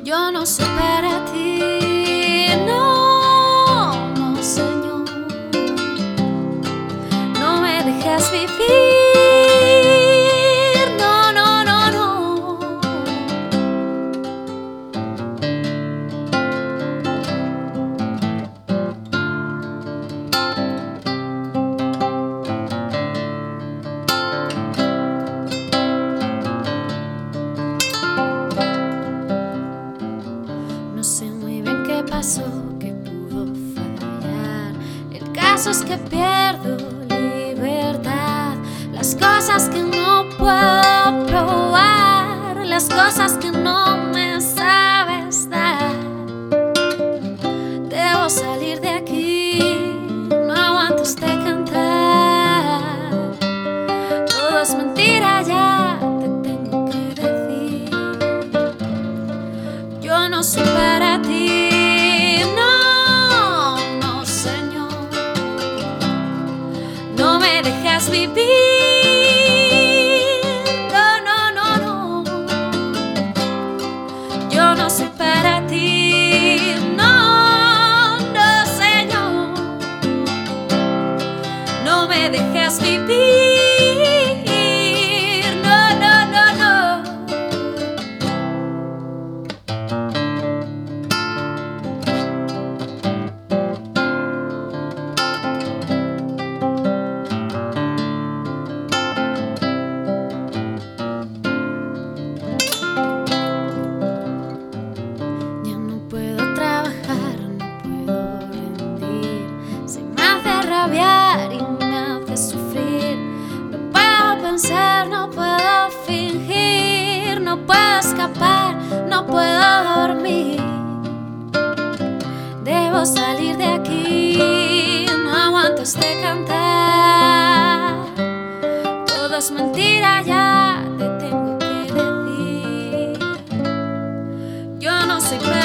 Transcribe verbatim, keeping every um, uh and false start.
Yo no soy para ti, no, no, Señor. No me dejes vivir, no, no, no, no. No sé muy bien qué pasó, qué pudo fallar. El caso es que pierdo libertad. Las cosas que no puedo probar, las cosas que no me sabes dar. Debo salir de aquí, no aguanto este cantar. Todo es mentira, ya te tengo que decir. Yo no soy para ti, no, no, Señor. No me dejes vivir, no, no, no, no. Yo no soy para ti, no, no, Señor. No me dejes vivir, no, no, no, no. Ya no puedo trabajar, no puedo rendir. Se me hace rabiar y me hace sufrir. No puedo pensar, no puedo fingir. No puedo escapar, no puedo dormir. Debo salir de aquí, no aguanto este cantar. Todo es mentira, ya te tengo que decir. Yo no soy